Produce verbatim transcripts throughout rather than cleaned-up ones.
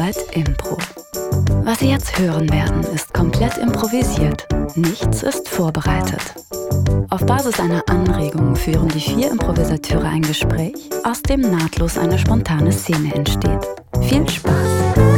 Arbeit Impro. Was Sie jetzt hören werden, ist komplett improvisiert. Nichts ist vorbereitet. Auf Basis einer Anregung führen die vier Improvisateure ein Gespräch, aus dem nahtlos eine spontane Szene entsteht. Viel Spaß!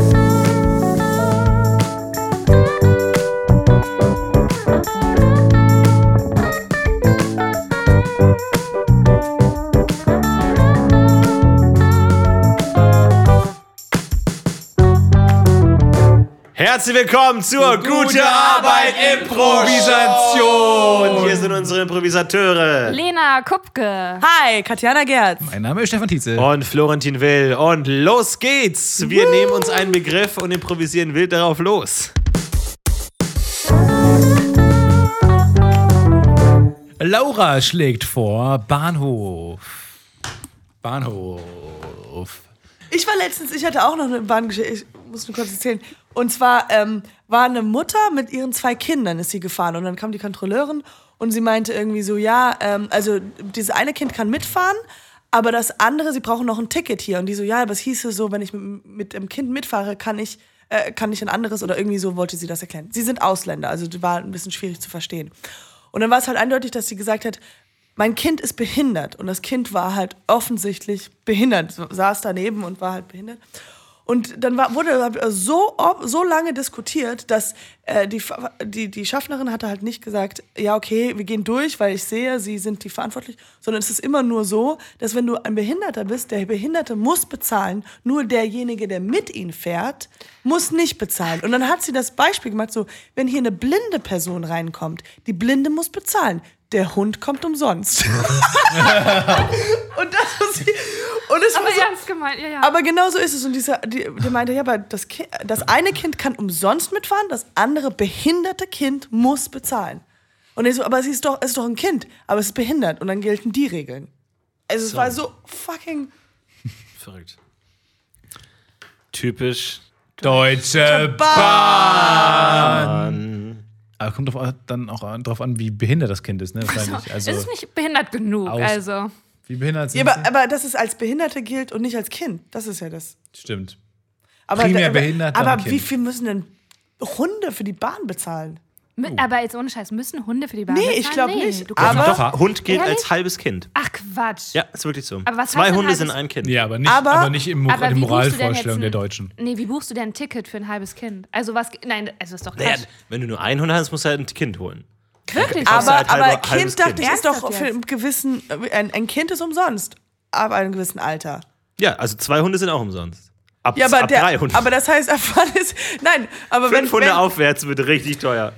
Herzlich willkommen zur Gute, Gute Arbeit Improvisation. Hier sind unsere Improvisateure Lena Kupke. Hi, Katjana Gerz. Mein Name ist Stefan Tietze. Und Florentin Will. Und los geht's. Wir Woo. nehmen uns einen Begriff und improvisieren wild darauf los. Laura schlägt vor Bahnhof. Bahnhof. Ich war letztens, ich hatte auch noch eine Bahngeschichte, ich muss nur kurz erzählen. Und zwar ähm, war eine Mutter mit ihren zwei Kindern, ist sie gefahren. Und dann kam die Kontrolleurin und sie meinte irgendwie so, ja, ähm, also dieses eine Kind kann mitfahren, aber das andere, sie brauchen noch ein Ticket hier. Und die so, ja, aber es hieße so, wenn ich mit, mit dem Kind mitfahre, kann ich, äh, kann ich ein anderes, oder irgendwie so wollte sie das erklären. Sie sind Ausländer, also das war ein bisschen schwierig zu verstehen. Und dann war es halt eindeutig, dass sie gesagt hat, mein Kind ist behindert. Und das Kind war halt offensichtlich behindert, saß daneben und war halt behindert. Und dann war, wurde so, so lange diskutiert, dass äh, die, die, die Schaffnerin hatte halt nicht gesagt, ja okay, wir gehen durch, weil ich sehe, sie sind die verantwortlich, sondern es ist immer nur so, dass wenn du ein Behinderter bist, der Behinderte muss bezahlen, nur derjenige, der mit ihm fährt, muss nicht bezahlen. Und dann hat sie das Beispiel gemacht, so, wenn hier eine blinde Person reinkommt, die Blinde muss bezahlen. Der Hund kommt umsonst. und das muss sie, und es aber war so, ernst gemeint, ja, ja. Aber genau so ist es. Und dieser, die, die meinte, ja, aber das, kind, das eine Kind kann umsonst mitfahren, das andere behinderte Kind muss bezahlen. Und ich so, aber es ist doch, es ist doch ein Kind, aber es ist behindert. Und dann gelten die Regeln. Also es so. war so fucking... Verrückt. Typisch Deutsche Bahn. Aber kommt drauf, dann auch darauf an, wie behindert das Kind ist, ne? Also, also, es ist nicht behindert genug, aus, also. Wie behindert sind ja, aber, sie? aber dass es als Behinderte gilt und nicht als Kind, das ist ja das. Stimmt. Aber, Primär aber, behindert, aber dann wie Kind. viel müssen denn Hunde für die Bahn bezahlen? Mit, aber jetzt ohne Scheiß, müssen Hunde für die Bahn Nee, bezahlen? ich glaube Nee, nicht. du kannst Aber- Doch, Hund gilt Ehrlich? als halbes Kind. Ach Quatsch. Ja, ist wirklich so. Aber was Zwei heißt denn Hunde halbes- sind ein Kind. Ja, aber nicht, Aber- aber nicht im Mo- Aber der wie buchst du denn Moralvorstellung jetzt der ein- Deutschen. Nee, wie buchst du denn ein Ticket für ein halbes Kind? Also was, nein, also ist doch Naja, Quatsch. wenn du nur einen Hund hast, musst du halt ein Kind holen. Wirklich? Kostet Aber, halt aber halbe- halbes Kind, dachte Kind. ich, ist doch Ernsthaft für einen gewissen, ein, ein Kind ist umsonst, ab einem gewissen Alter. Ja, also zwei Hunde sind auch umsonst. Ab, Ja, aber, ab der, drei Hunde. aber das heißt, ab wann ist, nein, aber wenn, Fünf Hunde wenn aufwärts wird richtig teuer.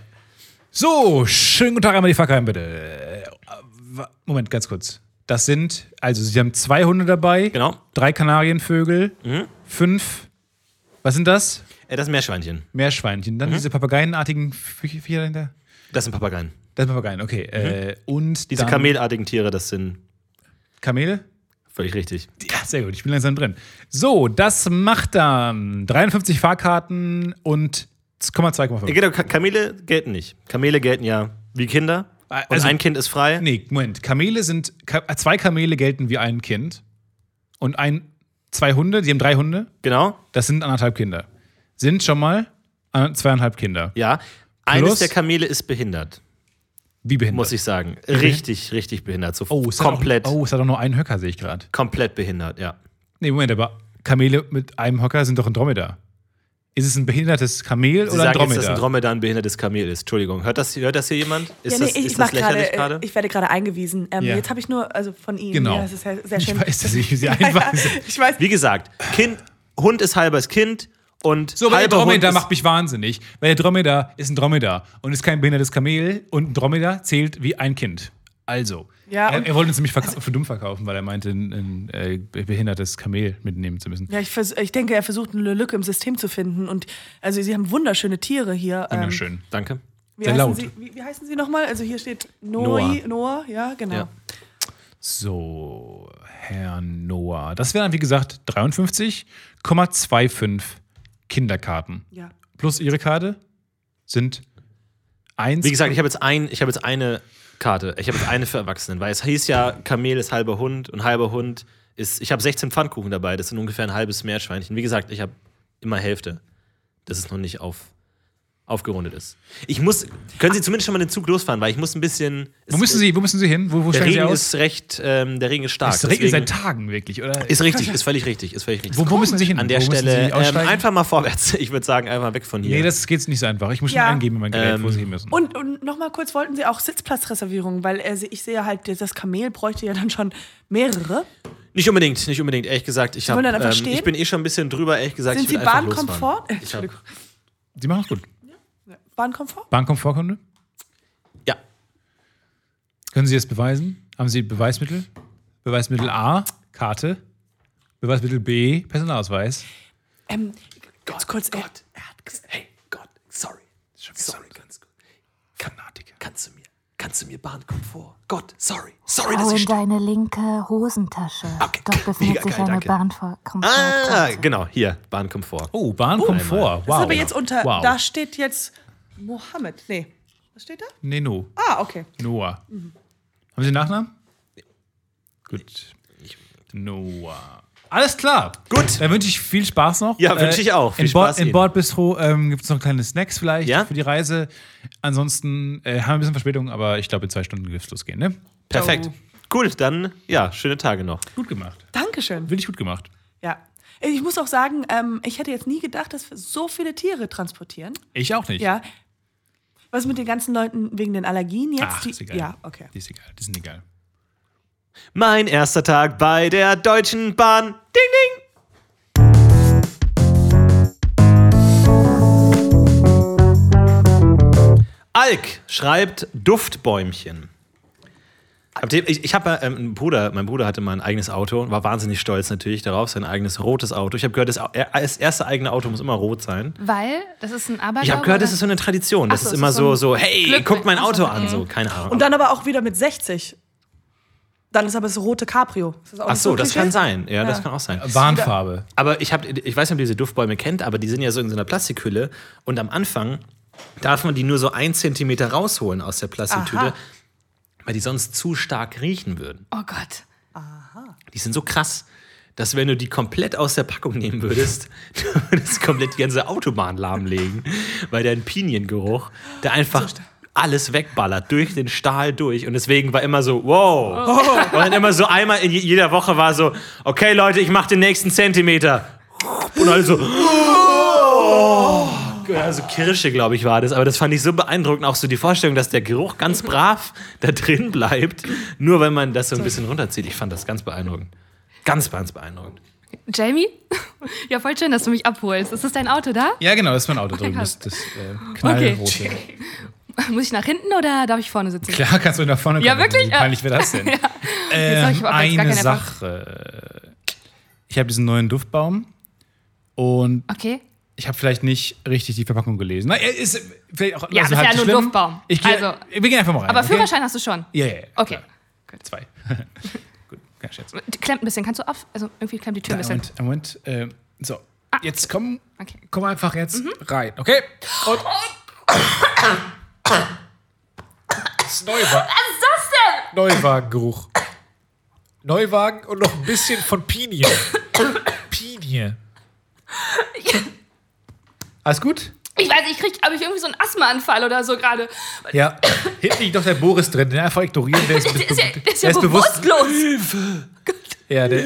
So, schönen guten Tag einmal die Fackelheim, bitte. Äh, Moment, ganz kurz. Das sind, also Sie haben zwei Hunde dabei, Genau. drei Kanarienvögel, Mhm. fünf, was sind das? Äh, das ist Meerschweinchen. Meerschweinchen. Dann Mhm. diese papageienartigen Viecher dahinter. Das sind Papageien. Das sind Papageien, okay. Äh, und Diese dann kamelartigen Tiere, das sind Kamele? völlig richtig. Ja, sehr gut, ich bin langsam drin. So, das macht dann dreiundfünfzig Fahrkarten und zwei Komma fünf. Ja, genau, Ka- Kamele gelten nicht. Kamele gelten ja wie Kinder. Und Also- ein Kind ist frei. Nee, Moment. Kamele sind, Ka zwei Kamele gelten wie ein Kind. Und ein, zwei Hunde, die haben drei Hunde, Genau. das sind anderthalb Kinder. Sind schon mal an- zweieinhalb Kinder. Ja. Eines Plus- der Kamele ist behindert, Wie behindert? muss ich sagen. Richtig, richtig behindert. So Oh, es komplett, Hat auch, oh, es hat auch nur einen Höcker, sehe ich gerade. komplett behindert, ja. Nee, Moment, aber Kamele mit einem Höcker sind doch ein Dromedar. Ist es ein behindertes Kamel Sie oder ein sagen jetzt, Dromedar? dass ein Dromedar ein behindertes Kamel ist. Entschuldigung. Hört das, hört das hier jemand? Ist ja, nee, das, ich, ist ich, das mach grade, lächerlich äh, gerade? ich werde gerade eingewiesen. Ähm, Ja. Jetzt habe ich nur, also von Ihnen. Genau. Ja, das ist sehr, sehr Ich schön. weiß, dass ich sie Ja, einweise. ja, ich weiß. Wie gesagt, kind, Hund ist halbes Kind und So, weil der halber Hund Dromedar ist, macht mich wahnsinnig. Weil der Dromedar ist ein Dromedar und ist kein behindertes Kamel und ein Dromedar zählt wie ein Kind. Also, Ja, er, und- er wollte uns nämlich verka- für dumm verkaufen, weil er meinte, ein, ein äh, behindertes Kamel mitnehmen zu müssen. Ja, ich, vers- ich denke, er versucht eine Lücke im System zu finden. Und also Sie haben wunderschöne Tiere hier. Ähm, Wunderschön. Danke. wie, Sehr heißen laut. Sie, wie, wie heißen Sie nochmal? Also hier steht Noi, Noah. Ja, genau. Ja. So, Herr Noah. Das wären, wie gesagt, dreiundfünfzig Komma fünfundzwanzig Kinderkarten. Ja. Plus Ihre Karte sind eins. Wie gesagt, ich habe jetzt, ein, ich hab jetzt eine Karte. Ich habe jetzt eine für Erwachsene, weil es hieß ja, Kamel ist halber Hund und halber Hund ist. Ich habe sechzehn Pfannkuchen dabei, das sind ungefähr ein halbes Meerschweinchen. Wie gesagt, ich habe immer Hälfte, dass es noch nicht auf, aufgerundet ist. Ich muss, können Sie zumindest schon mal den Zug losfahren, weil ich muss ein bisschen... Wo müssen Sie, wo müssen Sie hin? Wo, wo Der steigen Sie Regen aus? ist recht, ähm, der Regen ist stark. Es regnet deswegen- seit Tagen wirklich, oder? Ist richtig, ist völlig richtig, ist völlig richtig. Wo, wo müssen Sie hin? An der wo müssen Stelle Sie ähm, aussteigen? einfach mal vorwärts. Ich würde sagen, einfach weg von hier. Nee, das geht nicht so einfach. Ich muss schon Ja. eingeben in mein Gerät, wo Ähm, Sie hin müssen. Und, und nochmal kurz, wollten Sie auch Sitzplatzreservierungen? Weil er, ich sehe halt, das Kamel bräuchte ja dann schon mehrere. Nicht unbedingt, nicht unbedingt. Ehrlich gesagt, ich, hab, wollen dann einfach ähm, stehen? ich bin eh schon ein bisschen drüber. Ehrlich gesagt, Sind ich will Sie einfach Bahnkomfort? losfahren. Ich hab, Sie machen es gut. Bahnkomfort? Bahnkomfortkunde? ja, Können Sie das beweisen? Haben Sie Beweismittel? Beweismittel A, Karte. Beweismittel B, Personalausweis. Ähm, ganz kurz, er, Gott, er hat gesagt, hey, Gott, sorry. Sorry, ganz gut. Fanatiker. Kannst du mir, kannst du mir Bahnkomfort? Gott, sorry. Sorry, Schau dass ich in deine linke Hosentasche. Okay, Dort befindet mega sich geil, eine danke. Bahnkomfort. Ah, genau, hier, Bahnkomfort. Oh, Bahnkomfort. Wow. das ist aber jetzt unter, Wow. da steht jetzt Mohammed. Nee, was steht da? Nee, no. Ah, okay. Noah. Haben Sie einen Nachnamen? Gut. Noah. Alles klar. Gut. Dann wünsche ich viel Spaß noch. Ja, wünsche ich auch. Viel in Bord, Spaß Im Ihnen. Bordbistro ähm, gibt es noch kleine Snacks vielleicht Ja? für die Reise. Ansonsten äh, haben wir ein bisschen Verspätung, aber ich glaube, in zwei Stunden wird es losgehen. Ne? Perfekt. Cool, dann, ja, schöne Tage noch. Gut gemacht. Dankeschön. Wirklich gut gemacht. Ja. Ich muss auch sagen, ähm, ich hätte jetzt nie gedacht, dass wir so viele Tiere transportieren. Ich auch nicht. Ja. Was mit den ganzen Leuten wegen den Allergien jetzt? Ach, die, ist egal. Ja, okay. Die ist egal. Die sind egal. Mein erster Tag bei der Deutschen Bahn. Ding, ding. Alk schreibt Duftbäumchen. Habt ihr, ich ich habe ähm, einen Bruder, mein Bruder hatte mal ein eigenes Auto und war wahnsinnig stolz natürlich darauf, sein eigenes rotes Auto. Ich habe gehört, das, Au- er- das erste eigene Auto muss immer rot sein. Weil, das ist ein Arbeiter. Ich habe gehört, das ist so eine Tradition. Das Ach so, ist es immer ist so, so so ein hey, Glück- guckt mein Ach so, Auto an. okay. So, keine Ahnung. Und dann aber auch wieder mit sechzig. Dann ist aber das rote Cabrio. Ist das auch Ach nicht so, das Klischee? kann sein. Ja, das Ja. kann auch sein. Warnfarbe. Aber ich, hab, ich weiß nicht, ob ihr diese Duftbäume kennt, aber die sind ja so in so einer Plastikhülle. Und am Anfang darf man die nur so ein Zentimeter rausholen aus der Plastiktüte, Aha. weil die sonst zu stark riechen würden. Oh Gott. Die sind so krass, dass wenn du die komplett aus der Packung nehmen würdest, du würdest komplett die ganze Autobahn lahmlegen, weil der Piniengeruch, der einfach alles wegballert, durch den Stahl durch. Und deswegen war immer so, wow. Und dann immer so einmal in je- jeder Woche war so, okay Leute, ich mach den nächsten Zentimeter. Und alle so, oh. Also Kirsche, glaube ich, war das. Aber das fand ich so beeindruckend. Auch so die Vorstellung, dass der Geruch ganz brav da drin bleibt, nur wenn man das so ein bisschen runterzieht. Ich fand das ganz beeindruckend. Ganz, ganz beeindruckend. Jamie? Ja, voll schön, dass du mich abholst. Ist das dein Auto da? Ja, genau, das ist mein Auto drüben. krass. Das, das äh, knallrote. Muss ich nach hinten oder darf ich vorne sitzen? Klar, kannst du nach vorne kommen. Ja, wirklich? Wie peinlich wäre das denn? Jetzt hab ähm, ich aber jetzt gar eine keine Sache. Ich habe diesen neuen Duftbaum und Okay. ich habe vielleicht nicht richtig die Verpackung gelesen. Na, er ist vielleicht auch Ja, also das ist halb ja so nur schlimm. Duftbaum. Ich gehe, Also- wir gehen einfach mal rein. Aber okay? Führerschein hast du schon. Ja, ja, ja. Okay. Klar. Zwei. Gut, kein Scherz. Klemmt ein bisschen. Kannst du auf? Also irgendwie klemmt die Tür ein bisschen. Moment, Moment. Äh, so, jetzt komm, Okay. komm einfach jetzt rein, okay? Und das ist Neuwagen. Was ist das denn? Neuwagengeruch. Neuwagen und noch ein bisschen von Pinie. Pinie. Alles gut? Ich weiß, ich krieg, habe ich irgendwie so einen Asthmaanfall oder so gerade. Ja. Hinten liegt doch der Boris drin. Den einfach ignorieren. Der ist, Der ist ja, der ist ja der ist bewusst. bewusstlos. Ja, der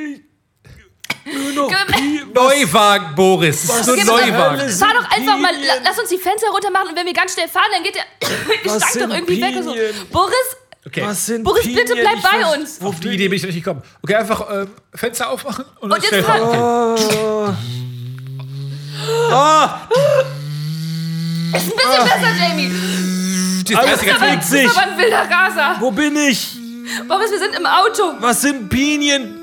Gib- Neuwagen, Boris. Das ist so ein Gib mir doch- Neuwagen. Fahr doch einfach mal, la- lass uns die Fenster runter machen und wenn wir ganz schnell fahren, dann geht der Gestank sind doch irgendwie weg und so. Pinien? Boris, Okay. sind Boris, bitte bleib bei uns. Auf die Idee bin ich nicht gekommen. Okay, einfach äh, Fenster aufmachen und, Und jetzt schnell fahr- fahren. Ist ein bisschen besser, Jamie. Die ist dreißiger Aber, Fliegen. das ist aber ein wilder Raser. Wo bin ich? Boris, wir sind im Auto. Was sind Pinien?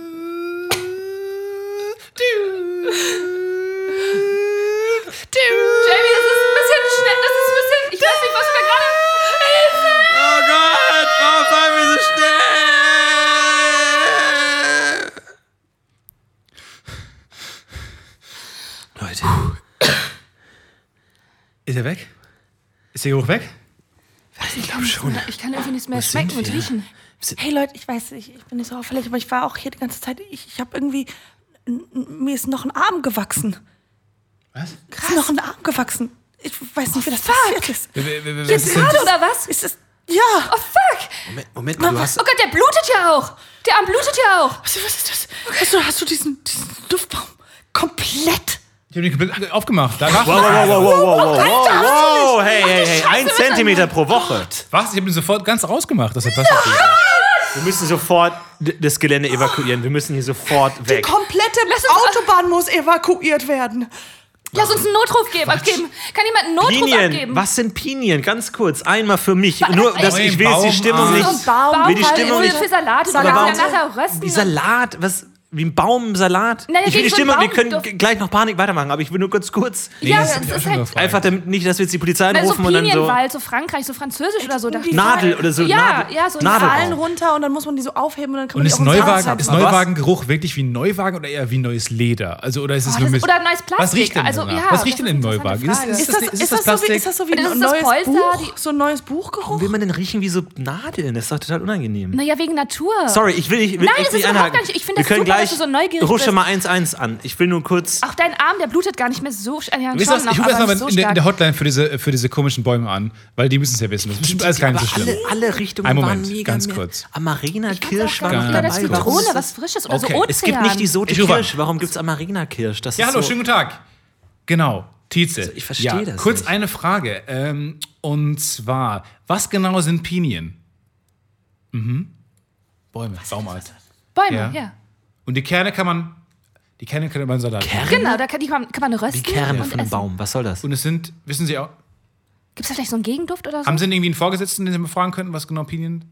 Jamie, das ist ein bisschen schnell. Das ist ein bisschen. Ich weiß nicht, was wir gerade. Hilfe! Oh Gott, warum fahren wir so schnell? Leute. Ist er weg? Ist der Geruch weg? Ich glaube schon. Ich kann irgendwie nichts mehr Wo sind schmecken und wir? riechen. Hey Leute, ich weiß nicht, ich bin nicht so auffällig, aber ich war auch hier die ganze Zeit. Ich, ich habe irgendwie. n- n- Mir ist noch ein Arm gewachsen. Was? Krass. Ist noch ein Arm gewachsen. Ich weiß nicht, wie das passiert ist. Jetzt gerade oder was? Ist das... Ja. Oh, fuck. Moment, Moment mal, du hast... Oh Gott, der blutet ja auch. Der Arm blutet ja auch. Was, was ist das? Hast du, hast du diesen, diesen Duftbaum komplett... Ich hab den komplett aufgemacht. Danach. Wow, wow, wow, wow, wow, wow, wow, wow, hey, hey, hey, ein Zentimeter pro Woche. Was? Ich hab den sofort ganz rausgemacht. Das hat was ja. Wir müssen sofort d- das Gelände evakuieren. Wir müssen hier sofort weg. Die komplette Autobahn muss evakuiert werden. Lass uns einen Notruf geben, abgeben. Kann jemand einen Notruf Pinien, abgeben? was sind Pinien? Ganz kurz, einmal für mich. Wa- Nur, ey, dass ich will jetzt die Stimmung Baum, nicht... So ein Baum. will die Stimmung nicht nicht... für Salat. Aber Salat warum- nachher rösten. Wie Salat? Was... Wie ein Baumsalat? Naja, Ich will wie die so ein Stimmung... Wir Baum- können doch. g- gleich noch Panik weitermachen, aber ich will nur kurz kurz... Ja, das das hab ich auch ist schon halt... gefragt. Einfach damit nicht, dass wir jetzt die Polizei So anrufen und dann so... Pinienwald, so Frankreich, so Französisch oder so. dachte ich. Nadel oder so. Ja, Nadel. ja, so ein Nadel. Fallen runter und dann muss man die so aufheben und dann kann Und man ist, die auch ins Neuwagen, Haus ist haben. Neuwagengeruch wirklich wie ein Neuwagen oder eher wie neues Leder? Also, oder ist es Oh, nur das mit. ist- oder neues Plastik. Was riecht denn Also, danach? ja, Was das riecht denn ist in eine Neuwagen? interessante Ist, ist, Ist das, das, ist, ist, das das so wie, Plastik? ist das so wie Das ein ist das neues Polster, Buch? die- So ein neues Buchgeruch? Warum will man denn riechen wie so Nadeln? Das ist doch total unangenehm. Naja, wegen Natur. Sorry, ich will nicht, will Nein, echt das nicht ist überhaupt einhaken. gar nicht- ich finde Wir das können super, gleich, dass du so neugierig ruf schon bist. mal eins eins an. Ich will nur kurz... Auch dein Arm, der blutet gar nicht mehr so... Äh, ja, Wisst ihr schon was? noch, Ich rufe aber erstmal nicht so in, der- in der stark. Hotline für diese, für diese komischen Bäume an, weil die müssen es ja wissen. Das ist bestimmt alles gar nicht so Aber schlimm. alle, alle Richtungen Ein Moment, waren mega... ganz mehr- kurz. Amarena Kirsch war noch Oder das dabei. Warum Zitrone, ist das- was Frisches oder Okay. so Ozean. Es gibt nicht die Sote Ich rufe an. Kirsch. Warum gibt es Amarena Kirsch? Das Ja, ist hallo, so schönen guten Tag. Genau, Tietze. ich verstehe ja, das Kurz nicht. eine Frage. Ähm, und zwar, was genau sind Pinien? Mhm. Bäume, Baumart. Bäume, Ja. ja. Und die Kerne kann man. Die Kerne kann man Salat. Kerne? Genau, da kann, die kann, kann man rösten. Die Kerne und von einem essen. Baum. Was soll das? Und es sind, wissen Sie auch, Gibt es da vielleicht so einen Gegenduft oder so? haben Sie denn irgendwie einen Vorgesetzten, den Sie mal fragen könnten, was genau Pinien?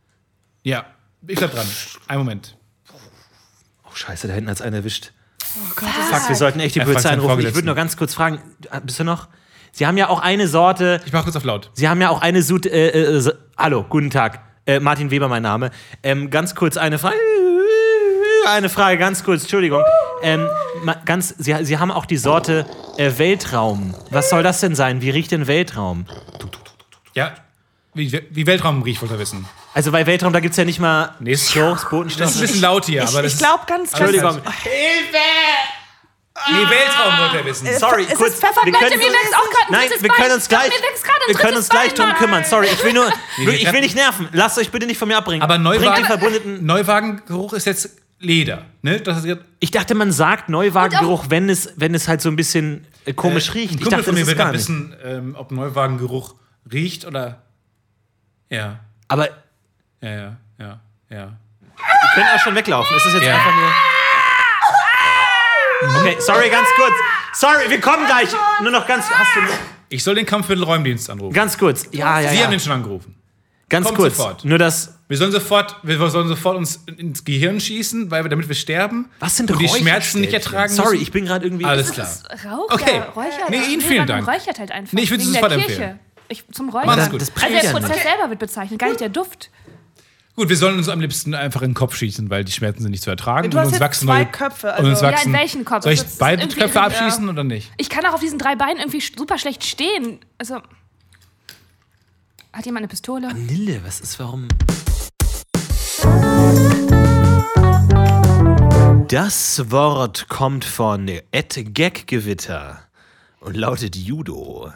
Ja, ich bleib dran. Einen Moment. Oh, scheiße, da hinten hat's einen erwischt. Oh Gott, Fuck, wir sollten echt die Er fragt Polizei seinen anrufen. Ich Vorgesetzten. würde nur ganz kurz fragen, bist du noch? Sie haben ja auch eine Sorte, Ich mach kurz auf laut. Sie haben ja auch eine Sud, äh, äh, so- hallo, guten Tag, äh, Martin Weber mein Name. Ähm, ganz kurz eine Frage, eine Frage, ganz kurz, Entschuldigung. Ähm, ma- ganz, Sie, Sie haben auch die Sorte äh, Weltraum. Was soll das denn sein? Wie riecht denn Weltraum? Ja, wie, wie Weltraum riecht, wollt ihr wissen. Also bei Weltraum, da gibt es ja nicht mal Nee, ist- Geruchs, Das ist ein Botenstoffe. bisschen laut hier, aber das Ich glaube ganz, ganz... Entschuldigung. ist. Nee, Weltraum wollt ihr wissen. Sorry, Ist es kurz. Pfeffer- wir Leute, können- mir wächst auch gerade ein Nein, drittes wir Bein. können uns Doch, gleich, mir wächst gerade ein wir können drittes uns gleich Bein, drum Mann. kümmern. Sorry, ich will nur, wir ich können- will nicht nerven. Lasst euch bitte nicht von mir abbringen. Aber Bringt Neuwagen, den verbundenen. Neuwagengeruch ist jetzt Leder. Ne? Das ist jetzt, Ich dachte, man sagt Neuwagengeruch, wenn es, wenn es halt so ein bisschen äh, komisch Äh, riecht. Ein Ich Kumpel dachte, von das mir ist will gar mal nicht. wissen, ähm, ob Neuwagengeruch riecht oder. Ja, Aber wir ja, ja, ja, ja. können auch schon weglaufen. Es ist jetzt Ja. einfach nur. Okay, sorry, ganz kurz. Sorry, wir kommen gleich. Nur noch ganz. Hast du Ich soll den Kampfviertelräumdienst anrufen. ganz kurz. Ja, ja, Sie ja. haben den schon angerufen. Ganz kommt kurz. sofort. Nur das. Wir sollen sofort, wir sollen sofort uns ins Gehirn schießen, weil wir, damit wir sterben. Was sind und die Räucherstäbchen? Schmerzen nicht ertragen Sorry, müssen. ich bin gerade irgendwie. Alles klar. Das Rauch, Okay. ja, Räuchert. Nee, Ihnen vielen man Dank. räuchert halt einfach. Nee, ich würd's wegen sofort der Kirche. empfehlen. Ich, zum Mach's Räuchern. gut. Das Also bringt der ja Prozess nichts. selber wird bezeichnet, gar nicht der Duft. Gut, wir sollen uns am liebsten einfach in den Kopf schießen, weil die Schmerzen sind nicht zu ertragen. Du und hast uns jetzt wachsen zwei neue, Köpfe, und also- uns Ja, in wachsen, welchen Kopf? Soll ich Das ist beide irgendwie- Köpfe ja. abschießen oder nicht? Ich kann auch auf diesen drei Beinen irgendwie super schlecht stehen. Also. Hat jemand eine Pistole? Vanille, was ist warum? Das Wort kommt von Ed Gaggewitter und lautet Judo.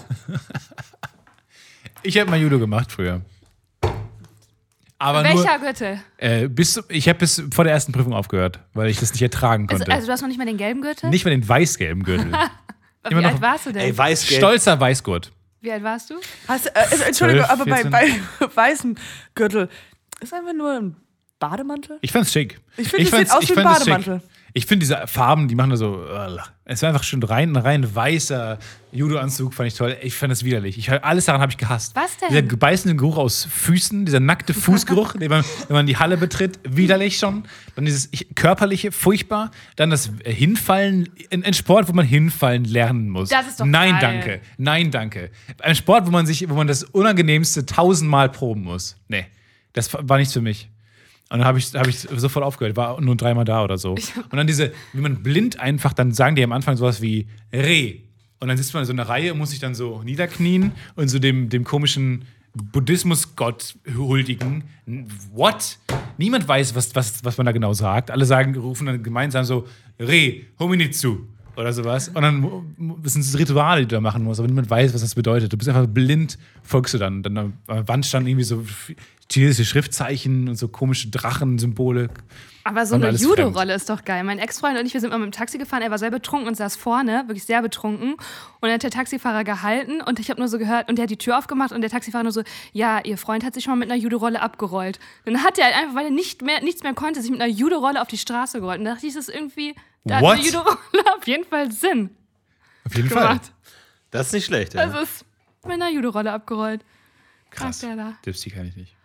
Ich habe mal Judo gemacht früher. Aber Welcher nur, Gürtel? äh, bis, zu- ich habe bis vor der ersten Prüfung aufgehört, weil ich das nicht ertragen Also, konnte. also du hast noch nicht mal den gelben Gürtel? Nicht mal den weiß-gelben Gürtel. Wie immer alt noch- warst du denn? Ey, weiß Stolzer Weißgurt. Wie alt warst du? Hast, äh, also, Entschuldigung, zwölf, aber bei, vierzehn. bei weißem Gürtel ist einfach nur ein Bademantel? Ich fand's schick. Ich finde, es fand's- sieht aus ich wie ein fand es schick. Bademantel. Ich finde diese Farben, die machen da so. Uh, es war einfach schön rein, rein weißer Judo-Anzug, fand ich toll. Ich fand das widerlich. Ich, alles daran habe ich gehasst. Was denn? Dieser gebeißende Geruch aus Füßen, dieser nackte Fußgeruch, den man, wenn man die Halle betritt, widerlich schon. Dann dieses ich, körperliche, furchtbar. Dann das äh, Hinfallen, ein, ein Sport, wo man hinfallen lernen muss. Das ist doch Nein, geil. danke. Nein, danke. Ein Sport, wo man sich, wo man das Unangenehmste tausendmal proben muss. Nee, das war nichts für mich. Und dann habe ich, hab ich sofort aufgehört, war nur dreimal da oder so. Und dann diese, wie man blind einfach, dann sagen die am Anfang sowas wie Reh. Und dann sitzt man in so einer Reihe und muss sich dann so niederknien und so dem, dem komischen Buddhismus-Gott huldigen. What? Niemand weiß, was, was, was man da genau sagt. Alle sagen, rufen dann gemeinsam so Reh, Hominitsu. oder sowas. Und dann das sind Rituale, die du da machen musst, aber niemand weiß, was das bedeutet. Du bist einfach blind, folgst du dann. Dann an der Wand standen irgendwie so chinesische Schriftzeichen und so komische Drachensymbole. Aber so Und eine alles Judo-Rolle ist doch geil. Mein Ex-Freund und ich, wir sind mal mit dem Taxi gefahren, er war sehr betrunken und saß vorne, wirklich sehr betrunken. Und dann hat der Taxifahrer gehalten und ich habe nur so gehört, und der hat die Tür aufgemacht und der Taxifahrer nur so, ja, ihr Freund hat sich schon mal mit einer Judo-Rolle abgerollt. Dann hat er halt einfach, weil er nicht mehr, nichts mehr konnte, sich mit einer Judo-Rolle auf die Straße gerollt. Und da dachte ich, das ist irgendwie, da hat What? eine Judo-Rolle auf jeden Fall Sinn Auf jeden Fall. gemacht. Das ist nicht schlecht, ja. Das ist mit einer Judo-Rolle abgerollt. Krass. Sagt der da. Tipps, die kann ich nicht.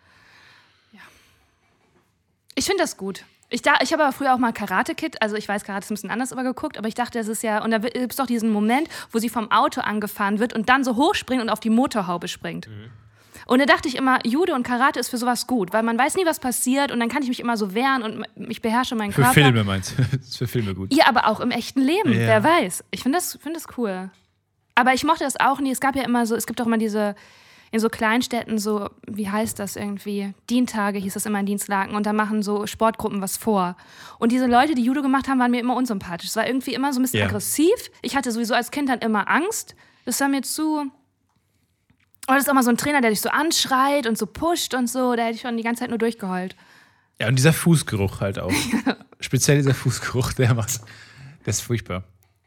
Ich finde das gut. Ich, da, ich habe aber früher auch mal Karate Kid, also ich weiß, Karate ist ein bisschen anders aber geguckt, aber ich dachte, das ist ja, und da gibt es doch diesen Moment, wo sie vom Auto angefahren wird und dann so hochspringt und auf die Motorhaube springt. Mhm. Und da dachte ich immer, Judo und Karate ist für sowas gut, weil man weiß nie, was passiert und dann kann ich mich immer so wehren und ich beherrsche meinen Für Körper. Filme meinst du? Das ist für Filme gut. Ja, aber auch im echten Leben, Ja. wer weiß. Ich finde das, find das cool. Aber ich mochte das auch nie, es gab ja immer so, es gibt auch immer diese, in so Kleinstädten so, wie heißt das irgendwie, Dientage hieß das immer in Dienstlaken und da machen so Sportgruppen was vor. Und diese Leute, die Judo gemacht haben, waren mir immer unsympathisch. Es war irgendwie immer so ein bisschen Ja. aggressiv. Ich hatte sowieso als Kind dann immer Angst. Das war mir zu... Und das ist auch mal so ein Trainer, der dich so anschreit und so pusht und so, da hätte ich schon die ganze Zeit nur durchgeheult. Ja, und dieser Fußgeruch halt auch. Speziell dieser Fußgeruch, der macht. Das ist furchtbar.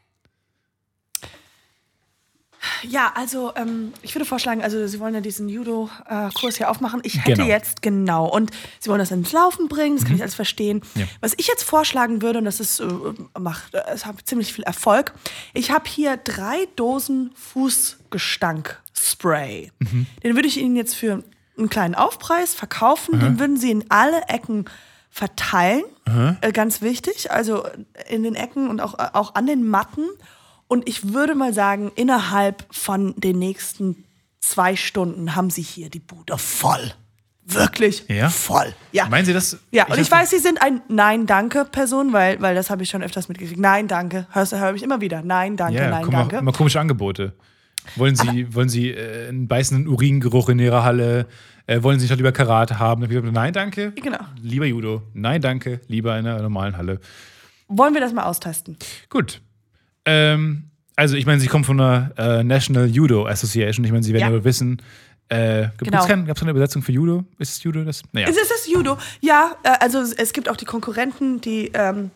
Ja, also ähm, ich würde vorschlagen, also Sie wollen ja diesen Judo-Kurs hier aufmachen. Ich hätte Genau. jetzt, genau, und Sie wollen das ins Laufen bringen, das kann ich alles verstehen. Ja. Was ich jetzt vorschlagen würde, und das ist, äh, macht, äh, es hat ziemlich viel Erfolg, ich habe hier drei Dosen Fußgestank-Spray. Mhm. Den würde ich Ihnen jetzt für einen kleinen Aufpreis verkaufen, den würden Sie in alle Ecken verteilen, äh, ganz wichtig, also in den Ecken und auch, auch an den Matten. Und ich würde mal sagen, innerhalb von den nächsten zwei Stunden haben Sie hier die Bude voll. Wirklich Ja? voll. Ja. Meinen Sie das? Ja, und ich hab- weiß, Sie sind ein Nein-Danke-Person, weil, weil das habe ich schon öfters mitgekriegt. Nein, danke. Hörst du, höre ich immer wieder. Nein, danke, Ja, nein, kommen auch danke. immer komische Angebote. Wollen Sie, wollen Sie äh, einen beißenden Uringeruch in Ihrer Halle? Äh, wollen Sie doch lieber Karate haben? Dann hab ich gesagt, nein, danke. Genau. Lieber Judo. Nein, danke. Lieber in einer normalen Halle. Wollen wir das mal austesten? Gut. Ähm, also, ich meine, Sie kommen von der äh, National Judo Association. Ich meine, Sie werden Ja. ja wissen, äh, gab Genau. es keine Übersetzung für Judo? Ist es Judo das? Naja. Ist es das Judo? Ja, äh, also es- es gibt auch die Konkurrenten, die ähm,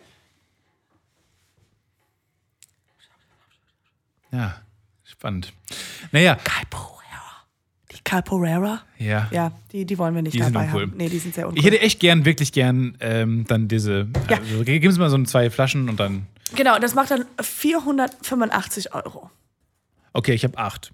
Ja, spannend. Naja, Capoeira. Die Capoeira? ja. Ja, die, die wollen wir nicht Die sind dabei uncool. haben. Nee, die sind sehr uncool. Ich hätte echt gern, wirklich gern ähm, dann diese. Ja. Also, ge- geben Sie mal so zwei Flaschen und dann. Genau, das macht dann vierhundertfünfundachtzig Euro. Okay, ich habe acht.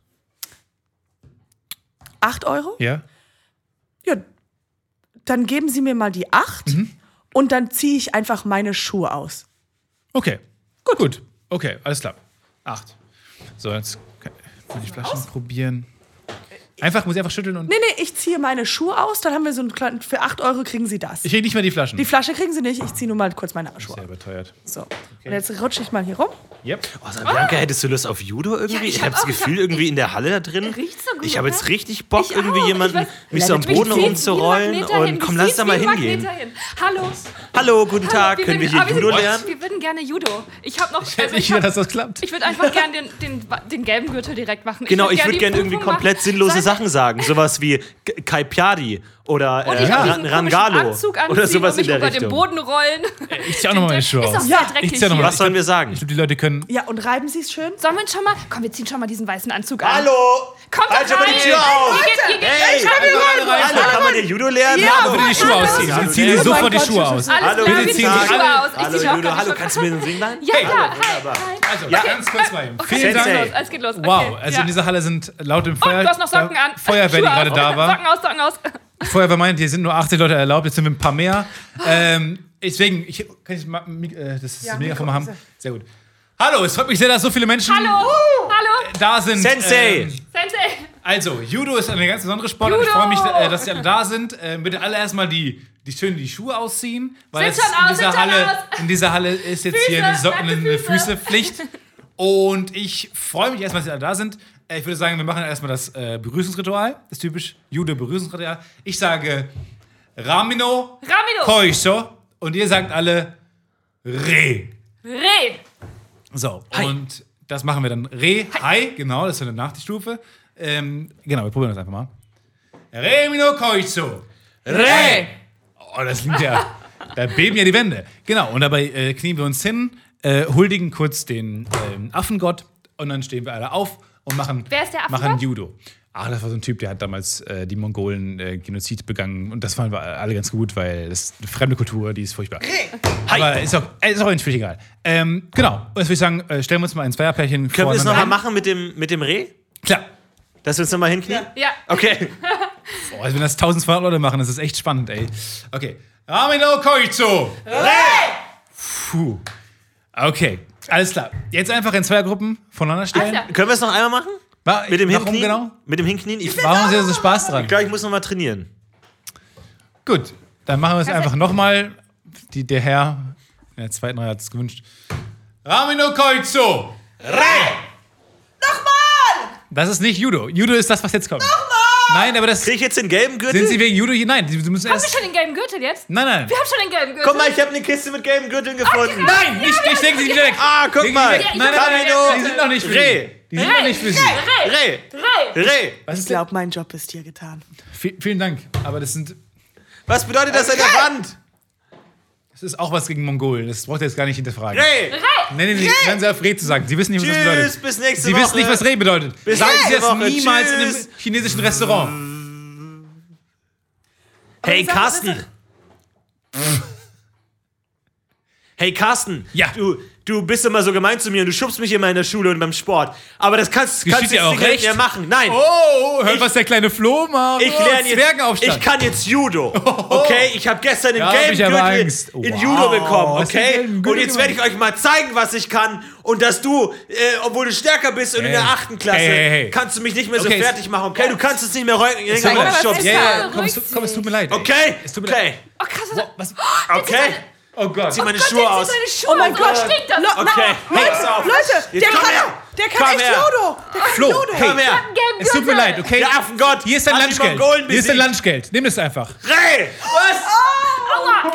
acht Euro? Ja? Ja, dann geben Sie mir mal die acht Mhm. und dann ziehe ich einfach meine Schuhe aus. Okay. Gut. Gut. Okay, alles klar. Acht. So, jetzt kann ich die Flaschen probieren. Einfach, muss ich einfach schütteln und. Nee, nee, ich ziehe meine Schuhe aus, dann haben wir so einen kleinen, für acht Euro kriegen Sie das. Ich krieg nicht mehr die Flaschen. Die Flasche kriegen Sie nicht, ich ziehe nur mal kurz meine Schuhe Sehr aus. überteuert. So, und jetzt rutsche ich mal hier rum. Yep. Oh, sag, Bianca, hättest du Lust auf Judo irgendwie? Ja, ich ich hab habe das auch- ich Gefühl, hab- irgendwie in der Halle da drin. Riecht so gut, ich habe jetzt oder? richtig Bock, Ich irgendwie auch. jemanden Ich weiß- mich so am Leute, Boden Ich zieh's rumzurollen wie ein Magnet und dahin. komm, Ich lass zieh's da wie mal ein Magnet hingehen. dahin. Hallo. Hallo, guten Tag, können wir hier ah, Judo sind- lernen? Wir würden gerne Judo. Ich habe noch. Ich hätte Also nicht ich, gedacht, hab, dass das klappt. ich würde einfach gerne den, den, den gelben Gürtel direkt machen. Genau, ich würd würde gern gerne die irgendwie Prüfung komplett machen. sinnlose Sag- Sachen sagen. Sowas wie K- Kaipiadi oder Und äh, ich hab Ran- diesen Rangalo komischen Anzug anziehen oder sowas und mich in der über den Richtung. Boden rollen. Ich zieh auch nochmal meine Schuhe Ist auch aus. sehr Ja, dreckig Ich zieh auch noch mal. hier. Was sollen wir sagen? Ich glaube, die Leute können. Ja, und reiben Sie es schön? Sollen wir uns schon mal... Komm, wir ziehen schon mal diesen weißen Anzug an. Hallo! Kommt Halt doch schon mal rein. die Tür auf! Hier geht, hier geht, Hey! ich hab hier rein. Hallo, kann man hier Judo lernen? Ja, Hallo. Bitte die Schuhe ausziehen. Hallo. Sie ziehen Oh sich sofort mein die Gott, Schuhe Schuss. aus. Alles Hallo, klar, bitte wir ziehen ziehen Sie die Schuhe alle- aus. Ich Hallo zieh auch Judo, keine hallo, Schuhe. kannst du mir den Ring leihen? Ja, klar. Hi, wunderbar. hi. Also, Ja. ganz kurz mal eben. Vielen Es geht Sensei. Dank. los, es geht los. Wow, Okay, also ja. in dieser Halle sind laut dem Oh, Feuer, du hast noch Socken an. Feuerwehr, die Schuhe gerade aus. da war. Socken aus, Socken aus. Die Feuerwehr meint, hier sind nur achtzig Leute erlaubt, jetzt sind wir ein paar mehr. Ähm, deswegen, ich, kann ich mal, äh, das Ja, Megafon Mikro, mal haben? bitte. Sehr gut. Hallo, es freut mich sehr, dass so viele Menschen Hallo. Hallo. da sind. Sensei. Ähm, Sensei. also, Judo ist eine ganz besondere Sportart. Ich Judo. freue mich, äh, dass Sie alle da sind. Ähm, bitte alle erstmal die, die schön die Schuhe ausziehen. Weil Sind es schon in, aus, dieser sind schon Halle, aus. in dieser Halle ist jetzt Füße, hier eine, so nackte eine Füße. Füßepflicht. Und ich freue mich erstmal, dass Sie alle da sind. Äh, ich würde sagen, wir machen erstmal das äh, Begrüßungsritual. Das typisch Judo-Begrüßungsritual. Ich sage Ramino, Ramino. Koisho. Und ihr sagt alle Re. Re. So, Hi. und das machen wir dann. Re, Hi, genau, das ist dann nach die Stufe. Ähm, genau, wir probieren das einfach mal. Re mino koizo. Re! Oh, das klingt ja. Da beben ja die Wände. Genau, und dabei äh, knien wir uns hin, äh, huldigen kurz den ähm, Affengott und dann stehen wir alle auf und machen, Wer ist der Affengott? machen Judo. Ach, das war so ein Typ, der hat damals äh, die Mongolen äh, Genozid begangen und das fanden wir alle ganz gut, weil das ist eine fremde Kultur, die ist furchtbar. Aber ist auch, ist auch völlig egal. Ähm, genau, und jetzt würde ich sagen, äh, stellen wir uns mal ein Zweierpärchen Können wir das voreinander nochmal hin. machen mit dem, mit dem Reh? Klar. Dass wir uns nochmal hinknien? Ja. Okay. Boah, also wenn das tausendzweihundert Leute machen, das ist echt spannend, ey. Okay. Ramino Koizo. Puh. Okay, alles klar. Jetzt einfach in Zweiergruppen voneinander stellen. Alles klar. Können wir es noch einmal machen? Wa- Mit dem Warum Hinknien? genau? Mit dem Hinknien? Ich, Warum haben Sie so Spaß dran? ich glaube, ich muss nochmal trainieren. Gut, dann machen wir es Kannst einfach du- nochmal. Der Herr in der zweiten Reihe hat es gewünscht. Ramino Koizo. Nochmal! Das ist nicht Judo. Judo ist das, was jetzt kommt. Nein, aber das. Kriege ich jetzt den gelben Gürtel? Sind Sie wegen Judo hier? Nein, Sie Sie müssen Haben wir erst. schon den gelben Gürtel jetzt? Nein, nein. Wir haben schon den gelben Gürtel. Guck mal, ich habe eine Kiste mit gelben Gürteln gefunden. Nein, nicht, nicht, legen Sie die wieder weg. Ah, guck Legen Sie mal. weg. Nein, nein, nein, Ramino. die sind noch nicht für Reh. Sie. Die sind noch nicht für Sie. Reh. Drei. Reh. Was Ich ist denn? glaube, mein Job ist hier getan. V- Vielen Dank. Aber das sind. Was bedeutet das an der Wand? Das ist auch was gegen Mongolen. Das braucht ihr jetzt gar nicht hinterfragen. Reh. Nein, nein, nein. Hören Sie auf, Reh zu sagen. Sie wissen nicht, was das Tschüss, bedeutet. bis nächste Sie Woche. wissen nicht, was Reh bedeutet. Bis Sagen Sie nächste das Woche. niemals in Tschüss. einem chinesischen Restaurant. Hey, sag- Carsten. Hey, Carsten. Ja. Du, du bist immer so gemein zu mir und du schubst mich immer in der Schule und beim Sport. Aber das kannst, Geschieht kannst du dir jetzt auch nicht recht. mehr machen. Nein. Oh, hört, Ich- was der kleine Flo macht. Ich Oh, lerne jetzt. Zwergenaufstand. Ich kann jetzt Judo. Okay, ich habe gestern den Da hab gelben ich aber Gürtel Angst. in Wow. Judo bekommen. Hast du den Okay. gelben Und Gürtel jetzt werde ich euch mal zeigen, was ich kann und dass du, äh, obwohl du stärker bist und in Hey. der achten Klasse, Hey, hey, hey. kannst du mich nicht mehr so Okay, es- fertig machen. Okay, du kannst es nicht mehr rein- länger Sorry. rausschubsen. Ja, ja, Beruhigt komm, es, komm, es tut mir leid. ey. Okay. Es tut mir Okay. leid. Oh, krass. Was Was? Okay. Oh Gott. Zieh meine Gott, Schuhe jetzt aus. sind meine Schuhe Oh mein aus. Gott. Was stinkt das? Lo- Okay. Na, Hey, pass auf. Leute, Jetzt der komm kann, her. der kann Komm echt her. Judo. Der kann Flo, Judo. hey. Komm her. Einen gelben Es tut mir Gürtel. leid, okay? Der Affengott Hier ist dein hat die Lunchgeld. Mongolen Hier ist dein besiegt. Lunchgeld. Nimm es einfach. Reh. Was? Aua.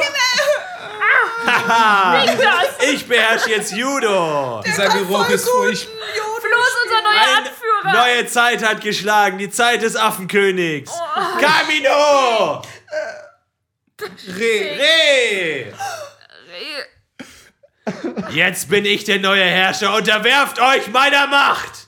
Ich beherrsche jetzt Judo. Dieser Geruch ist furchtbar. Flo ist unser neuer Eine Anführer. neue Zeit hat geschlagen. Die Zeit des Affenkönigs. Camino. Reh. Reh. Jetzt bin ich der neue Herrscher. Unterwerft euch meiner Macht.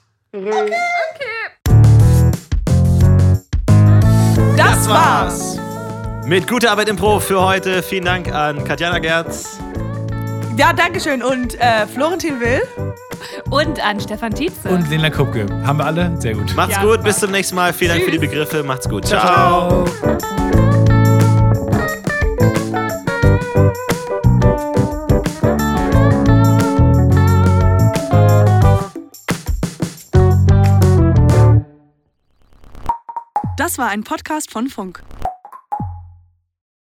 Das war's. Mit guter Arbeit im Pro für heute. Vielen Dank an Katjana Gerz. Ja, dankeschön. Und äh, Florentin Will. Und an Stefan Tietze. Und Lena Kupke. Haben wir alle? Sehr gut. Macht's Ja, gut. passt. Bis zum nächsten Mal. Vielen Dank für die Begriffe. Macht's gut. Ciao. Das war ein Podcast von Funk.